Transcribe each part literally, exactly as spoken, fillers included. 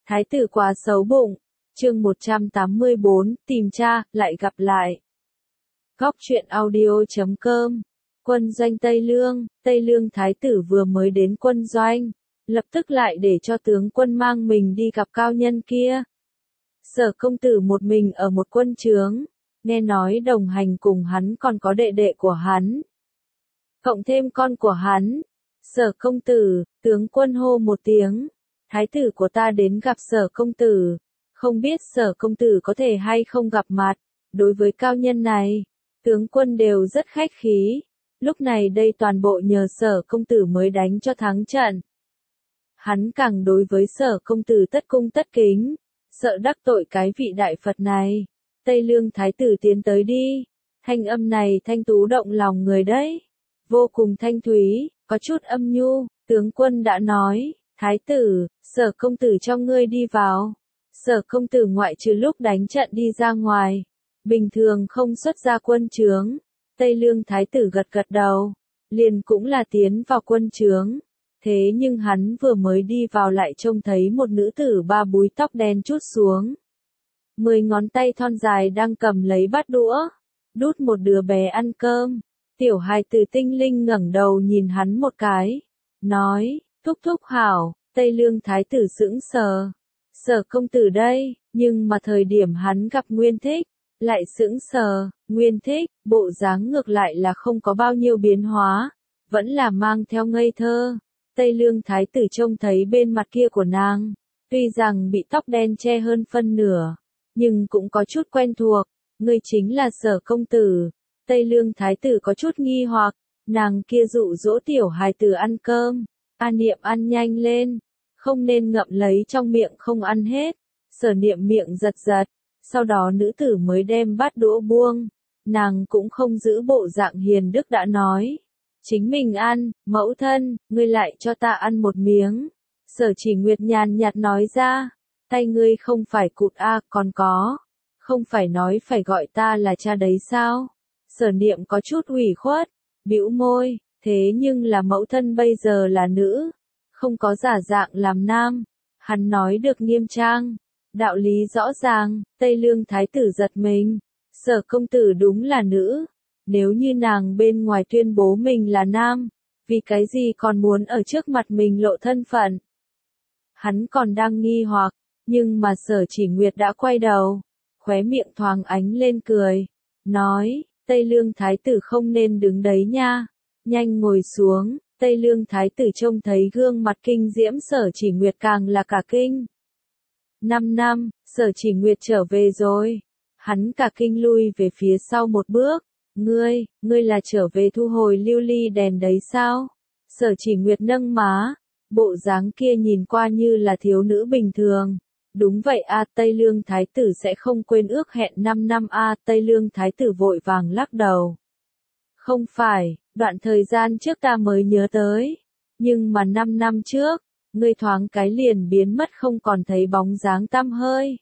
Thái tử quá xấu bụng. Chương một trăm tám mươi bốn, tìm cha, lại gặp lại. Góc truyện audio chấm com. Quân doanh Tây Lương, Tây Lương thái tử vừa mới đến quân doanh, lập tức lại để cho tướng quân mang mình đi gặp cao nhân kia. Sở công tử một mình ở một quân trướng, nghe nói đồng hành cùng hắn còn có đệ đệ của hắn, cộng thêm con của hắn. Sở công tử, tướng quân hô một tiếng, thái tử của ta đến gặp sở công tử, không biết sở công tử có thể hay không gặp mặt. Đối với cao nhân này, tướng quân đều rất khách khí, lúc này đây toàn bộ nhờ sở công tử mới đánh cho thắng trận. Hắn càng đối với sở công tử tất cung tất kính, sợ đắc tội cái vị đại Phật này. Tây Lương thái tử tiến tới đi, thanh âm này thanh tú động lòng người đấy, vô cùng thanh thúy, có chút âm nhu. Tướng quân đã nói, thái tử, sở công tử cho ngươi đi vào. Sở công tử ngoại trừ lúc đánh trận đi ra ngoài, bình thường không xuất ra quân trướng. Tây Lương thái tử gật gật đầu, liền cũng là tiến vào quân trướng. Thế nhưng hắn vừa mới đi vào lại trông thấy một nữ tử ba búi tóc đen trút xuống. Mười ngón tay thon dài đang cầm lấy bát đũa, đút một đứa bé ăn cơm. Tiểu hài tử tinh linh ngẩng đầu nhìn hắn một cái, nói, thúc thúc hảo. Tây Lương thái tử sững sờ. Sở công tử đây, nhưng mà thời điểm hắn gặp Nguyên Thích, lại sững sờ. Nguyên Thích, bộ dáng ngược lại là không có bao nhiêu biến hóa, vẫn là mang theo ngây thơ. Tây Lương thái tử trông thấy bên mặt kia của nàng, tuy rằng bị tóc đen che hơn phân nửa, nhưng cũng có chút quen thuộc. Ngươi chính là sở công tử. Tây Lương thái tử có chút nghi hoặc, nàng kia dụ dỗ tiểu hài tử ăn cơm, A Niệm ăn nhanh lên, không nên ngậm lấy trong miệng không ăn hết. Sở Niệm miệng giật giật, sau đó nữ tử mới đem bát đũa buông, nàng cũng không giữ bộ dạng hiền đức đã nói, chính mình ăn. Mẫu thân, ngươi lại cho ta ăn một miếng. Sở Chỉ Nguyệt nhàn nhạt nói ra, tay ngươi không phải cụt a, còn có, không phải nói phải gọi ta là cha đấy sao? Sở Niệm có chút ủy khuất, bĩu môi, thế nhưng là mẫu thân bây giờ là nữ, không có giả dạng làm nam. Hắn nói được nghiêm trang, đạo lý rõ ràng. Tây Lương thái tử giật mình, sở công tử đúng là nữ, nếu như nàng bên ngoài tuyên bố mình là nam, vì cái gì còn muốn ở trước mặt mình lộ thân phận? Hắn còn đang nghi hoặc, nhưng mà Sở Chỉ Nguyệt đã quay đầu, khóe miệng thoáng ánh lên cười, nói, Tây Lương thái tử không nên đứng đấy nha, nhanh ngồi xuống. Tây Lương thái tử trông thấy gương mặt kinh diễm Sở Chỉ Nguyệt càng là cả kinh. Năm năm, Sở Chỉ Nguyệt trở về rồi. Hắn cả kinh lui về phía sau một bước. Ngươi, ngươi là trở về thu hồi lưu ly đèn đấy sao? Sở Chỉ Nguyệt nâng má, bộ dáng kia nhìn qua như là thiếu nữ bình thường. Đúng vậy a, Tây Lương thái tử sẽ không quên ước hẹn năm năm a. Tây Lương thái tử vội vàng lắc đầu. Không phải, đoạn thời gian trước ta mới nhớ tới, nhưng mà năm năm trước, ngươi thoáng cái liền biến mất không còn thấy bóng dáng tăm hơi.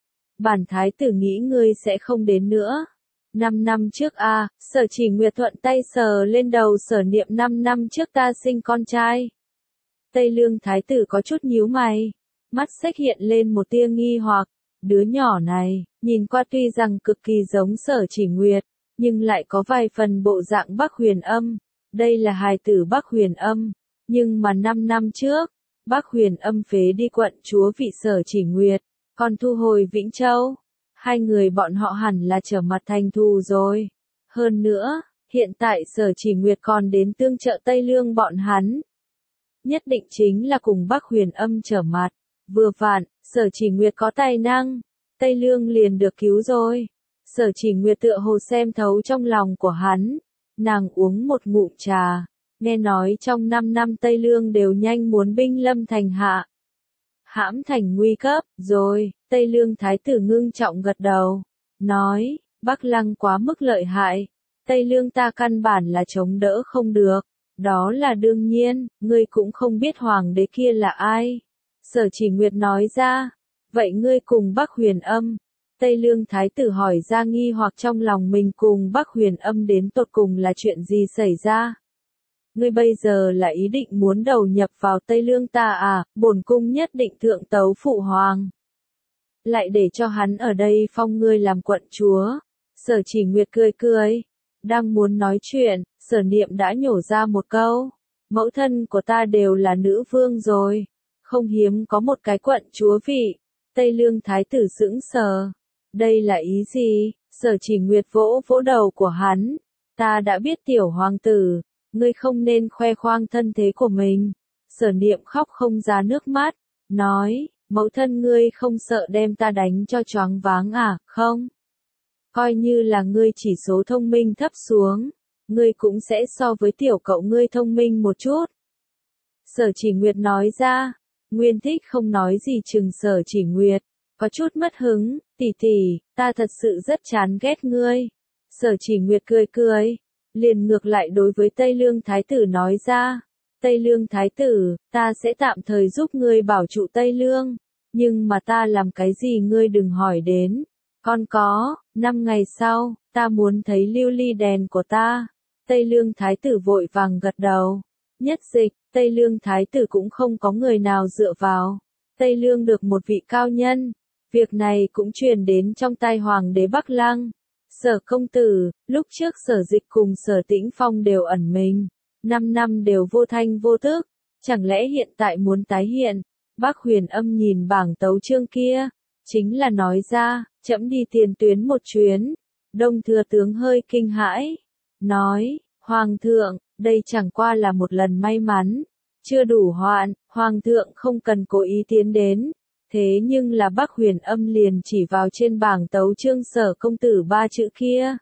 Bản thái tử nghĩ ngươi sẽ không đến nữa. Năm năm trước a, à, Sở Chỉ Nguyệt thuận tay sờ lên đầu Sở Niệm, năm năm trước ta sinh con trai. Tây Lương thái tử có chút nhíu mày, mắt xếch hiện lên một tia nghi hoặc, đứa nhỏ này, nhìn qua tuy rằng cực kỳ giống Sở Chỉ Nguyệt, nhưng lại có vài phần bộ dạng Bắc Huyền Âm. Đây là hài tử Bắc Huyền Âm, nhưng mà năm năm trước, Bắc Huyền Âm phế đi quận chúa vị Sở Chỉ Nguyệt, còn thu hồi Vĩnh Châu. Hai người bọn họ hẳn là trở mặt thành thù rồi. Hơn nữa, hiện tại Sở Chỉ Nguyệt còn đến tương trợ Tây Lương bọn hắn. Nhất định chính là cùng Bắc Huyền Âm trở mặt. Vừa vặn, Sở Chỉ Nguyệt có tài năng, Tây Lương liền được cứu rồi. Sở Chỉ Nguyệt tựa hồ xem thấu trong lòng của hắn, nàng uống một ngụm trà, nghe nói trong năm năm Tây Lương đều nhanh muốn binh lâm thành hạ. Hãm thành nguy cấp, rồi. Tây Lương thái tử ngưng trọng gật đầu, nói, Bắc Lăng quá mức lợi hại, Tây Lương ta căn bản là chống đỡ không được, đó là đương nhiên. Ngươi cũng không biết hoàng đế kia là ai. Sở Chỉ Nguyệt nói ra, vậy ngươi cùng Bắc Huyền Âm. Tây Lương thái tử hỏi ra nghi hoặc trong lòng mình, cùng Bắc Huyền Âm đến tột cùng là chuyện gì xảy ra. Ngươi bây giờ là ý định muốn đầu nhập vào Tây Lương ta à, bổn cung nhất định thượng tấu phụ hoàng. Lại để cho hắn ở đây phong ngươi làm quận chúa. Sở Chỉ Nguyệt cười cười. Đang muốn nói chuyện, Sở Niệm đã nhổ ra một câu. Mẫu thân của ta đều là nữ vương rồi. Không hiếm có một cái quận chúa vị. Tây Lương thái tử sững sờ. Đây là ý gì? Sở Chỉ Nguyệt vỗ vỗ đầu của hắn. Ta đã biết tiểu hoàng tử. Ngươi không nên khoe khoang thân thế của mình. Sở Niệm khóc không ra nước mắt. Nói, mẫu thân ngươi không sợ đem ta đánh cho choáng váng à, không? Coi như là ngươi chỉ số thông minh thấp xuống. Ngươi cũng sẽ so với tiểu cậu ngươi thông minh một chút. Sở Chỉ Nguyệt nói ra. Nguyên Thích không nói gì chừng Sở Chỉ Nguyệt. Có chút mất hứng, tỷ tỷ, ta thật sự rất chán ghét ngươi. Sở Chỉ Nguyệt cười cười. Liền ngược lại đối với Tây Lương Thái tử nói ra. Tây Lương Thái tử, ta sẽ tạm thời giúp ngươi bảo trụ Tây Lương. Nhưng mà ta làm cái gì ngươi đừng hỏi đến. Còn có, năm ngày sau, ta muốn thấy lưu ly đèn của ta. Tây Lương Thái tử vội vàng gật đầu. Nhất dịch, Tây Lương Thái tử cũng không có người nào dựa vào. Tây Lương được một vị cao nhân. Việc này cũng truyền đến trong tai Hoàng đế Bắc Lăng. Sở công tử, lúc trước Sở Dịch cùng Sở Tĩnh Phong đều ẩn mình. Năm năm đều vô thanh vô tức. Chẳng lẽ hiện tại muốn tái hiện? Bác Huyền Âm nhìn bảng tấu chương kia. Chính là nói ra, trẫm đi tiền tuyến một chuyến. Đông thừa tướng hơi kinh hãi. Nói, Hoàng thượng, đây chẳng qua là một lần may mắn. Chưa đủ hoạn, Hoàng thượng không cần cố ý tiến đến. Thế nhưng là Bác Huyền Âm liền chỉ vào trên bảng tấu chương Sở công tử ba chữ kia.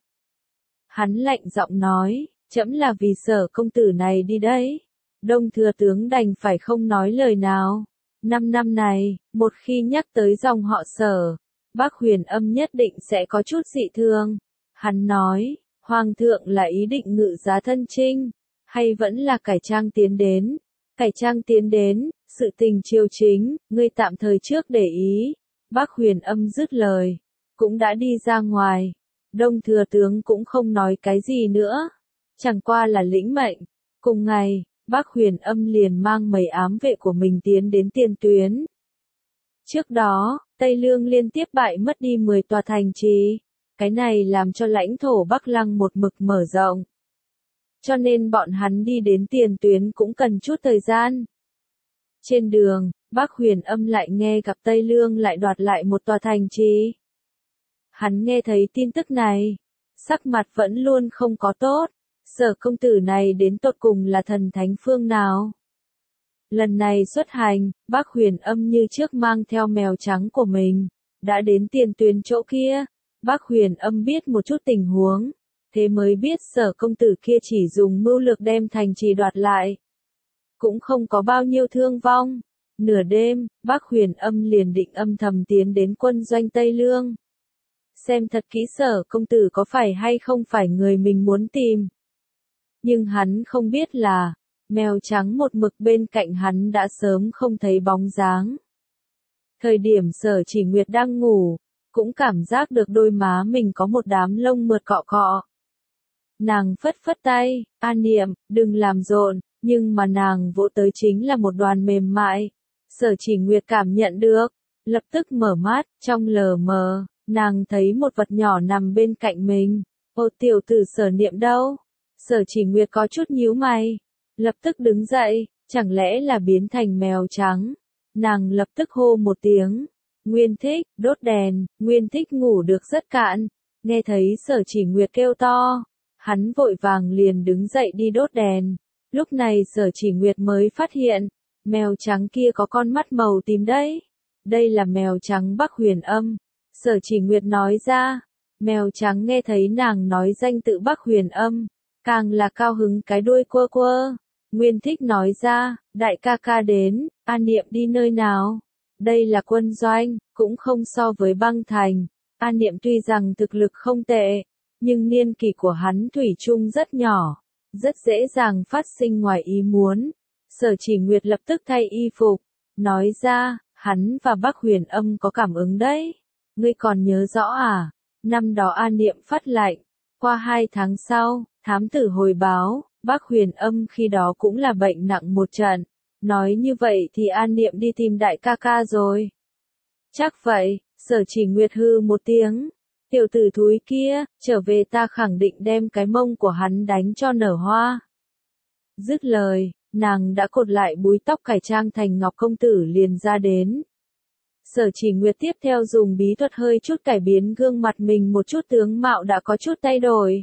Hắn lạnh giọng nói, trẫm là vì Sở công tử này đi đấy. Đông thừa tướng đành phải không nói lời nào. Năm năm này, một khi nhắc tới dòng họ Sở, Bác Huyền Âm nhất định sẽ có chút dị thường. Hắn nói, Hoàng thượng là ý định ngự giá thân chinh, hay vẫn là cải trang tiến đến? Cải trang tiến đến, sự tình triều chính, ngươi tạm thời trước để ý. Bác Huyền Âm dứt lời, cũng đã đi ra ngoài. Đông thừa tướng cũng không nói cái gì nữa, chẳng qua là lĩnh mệnh. Cùng ngày, Bác Huyền Âm liền mang mấy ám vệ của mình tiến đến tiền tuyến. Trước đó, Tây Lương liên tiếp bại mất đi mười tòa thành trì. Cái này làm cho lãnh thổ Bắc Lăng một mực mở rộng. Cho nên bọn hắn đi đến tiền tuyến cũng cần chút thời gian. Trên đường, Bác Huyền Âm lại nghe gặp Tây Lương lại đoạt lại một tòa thành trì. Hắn nghe thấy tin tức này, sắc mặt vẫn luôn không có tốt. Sở công tử này đến tột cùng là thần thánh phương nào? Lần này xuất hành, Bác Huyền Âm như trước mang theo mèo trắng của mình, đã đến tiền tuyến chỗ kia. Bác Huyền Âm biết một chút tình huống, thế mới biết Sở công tử kia chỉ dùng mưu lược đem thành trì đoạt lại. Cũng không có bao nhiêu thương vong. Nửa đêm, Bác Huyền Âm liền định âm thầm tiến đến quân doanh Tây Lương. Xem thật kỹ Sở công tử có phải hay không phải người mình muốn tìm. Nhưng hắn không biết là, mèo trắng một mực bên cạnh hắn đã sớm không thấy bóng dáng. Thời điểm Sở Chỉ Nguyệt đang ngủ, cũng cảm giác được đôi má mình có một đám lông mượt cọ cọ. Nàng phất phất tay, An Niệm, đừng làm rộn, nhưng mà nàng vỗ tới chính là một đoàn mềm mại. Sở Chỉ Nguyệt cảm nhận được, lập tức mở mắt, trong lờ mờ, nàng thấy một vật nhỏ nằm bên cạnh mình. Ô tiểu tử Sở Niệm đâu? Sở Chỉ Nguyệt có chút nhíu mày, lập tức đứng dậy, chẳng lẽ là biến thành mèo trắng? Nàng lập tức hô một tiếng, Nguyên Thích, đốt đèn. Nguyên Thích ngủ được rất cạn, nghe thấy Sở Chỉ Nguyệt kêu to, hắn vội vàng liền đứng dậy đi đốt đèn. Lúc này Sở Chỉ Nguyệt mới phát hiện, mèo trắng kia có con mắt màu tím đấy. Đây là mèo trắng Bác Huyền Âm. Sở Chỉ Nguyệt nói ra, mèo trắng nghe thấy nàng nói danh tự Bác Huyền Âm, càng là cao hứng cái đuôi quơ quơ. Nguyên Thích nói ra, đại ca ca đến, An Niệm đi nơi nào? Đây là quân doanh, cũng không so với băng thành. An Niệm tuy rằng thực lực không tệ, nhưng niên kỷ của hắn thủy chung rất nhỏ, rất dễ dàng phát sinh ngoài ý muốn. Sở Chỉ Nguyệt lập tức thay y phục, nói ra, hắn và Bác Huyền Âm có cảm ứng đấy. Ngươi còn nhớ rõ à? Năm đó An Niệm phát lạnh, qua hai tháng sau, thám tử hồi báo, Bác Huyền Âm khi đó cũng là bệnh nặng một trận. Nói như vậy thì An Niệm đi tìm đại ca ca rồi. Chắc vậy, Sở Chỉ Nguyệt hư một tiếng. Tiểu tử thúi kia, trở về ta khẳng định đem cái mông của hắn đánh cho nở hoa. Dứt lời, nàng đã cột lại búi tóc cải trang thành Ngọc Công Tử liền ra đến. Sở Chỉ Nguyệt tiếp theo dùng bí thuật hơi chút cải biến gương mặt mình một chút, tướng mạo đã có chút thay đổi.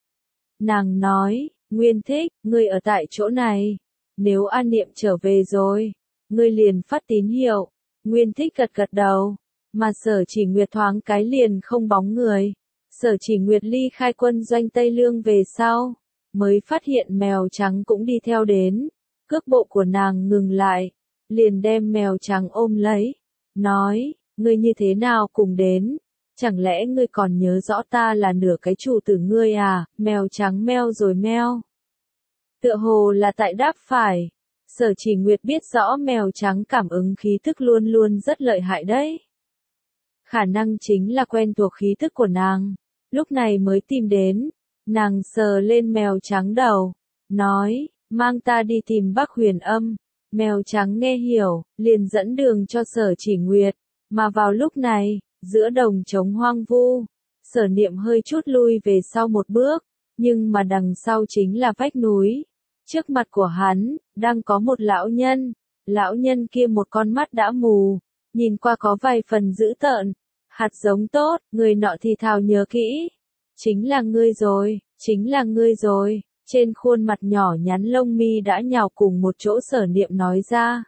Nàng nói, Nguyên Thích, ngươi ở tại chỗ này. Nếu An Niệm trở về rồi, ngươi liền phát tín hiệu. Nguyên Thích gật gật đầu, mà Sở Chỉ Nguyệt thoáng cái liền không bóng người. Sở Chỉ Nguyệt ly khai quân doanh Tây Lương về sau, mới phát hiện mèo trắng cũng đi theo đến. Cước bộ của nàng ngừng lại, liền đem mèo trắng ôm lấy, nói, ngươi như thế nào cùng đến? Chẳng lẽ ngươi còn nhớ rõ ta là nửa cái chủ tử ngươi à? Mèo trắng meo rồi meo. Tựa hồ là tại đáp phải. Sở Chỉ Nguyệt biết rõ mèo trắng cảm ứng khí thức luôn luôn rất lợi hại đấy. Khả năng chính là quen thuộc khí thức của nàng, lúc này mới tìm đến. Nàng sờ lên mèo trắng đầu, nói, mang ta đi tìm Bác Huyền Âm. Mèo trắng nghe hiểu, liền dẫn đường cho Sở Chỉ Nguyệt, mà vào lúc này, giữa đồng trống hoang vu, Sở Niệm hơi chút lui về sau một bước, nhưng mà đằng sau chính là vách núi. Trước mặt của hắn, đang có một lão nhân, lão nhân kia một con mắt đã mù, nhìn qua có vài phần dữ tợn, hạt giống tốt, người nọ thì thào nhớ kỹ. Chính là ngươi rồi, chính là ngươi rồi, trên khuôn mặt nhỏ nhắn lông mi đã nhào cùng một chỗ. Sở Niệm nói ra.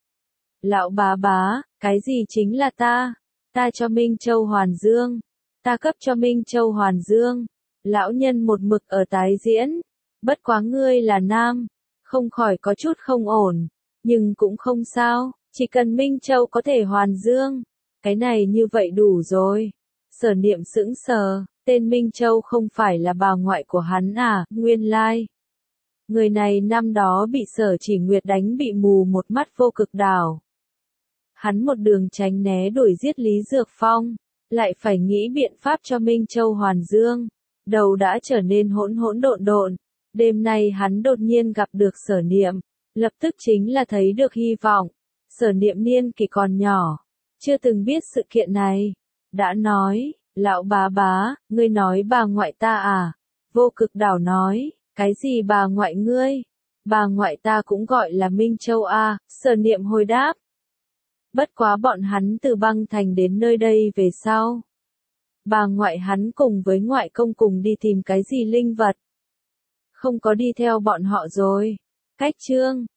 Lão bá bá, cái gì chính là ta? Ta cho Minh Châu Hoàn Dương, ta cấp cho Minh Châu Hoàn Dương. Lão nhân một mực ở tái diễn, bất quá ngươi là nam, không khỏi có chút không ổn, nhưng cũng không sao, chỉ cần Minh Châu có thể Hoàn Dương, cái này như vậy đủ rồi. Sở Niệm sững sờ, tên Minh Châu không phải là bà ngoại của hắn à? Nguyên lai, người này năm đó bị Sở Chỉ Nguyệt đánh bị mù một mắt vô cực đảo. Hắn một đường tránh né đuổi giết Lý Dược Phong, lại phải nghĩ biện pháp cho Minh Châu Hoàn Dương, đầu đã trở nên hỗn hỗn độn độn. Đêm nay hắn đột nhiên gặp được Sở Niệm, lập tức chính là thấy được hy vọng. Sở Niệm niên kỷ còn nhỏ, chưa từng biết sự kiện này, đã nói, lão bá bá, ngươi nói bà ngoại ta à? Vô cực đảo nói, cái gì bà ngoại ngươi? Bà ngoại ta cũng gọi là Minh Châu a. Sở Niệm hồi đáp. Bất quá bọn hắn từ băng thành đến nơi đây về sau, bà ngoại hắn cùng với ngoại công cùng đi tìm cái gì linh vật, không có đi theo bọn họ rồi. Cách chương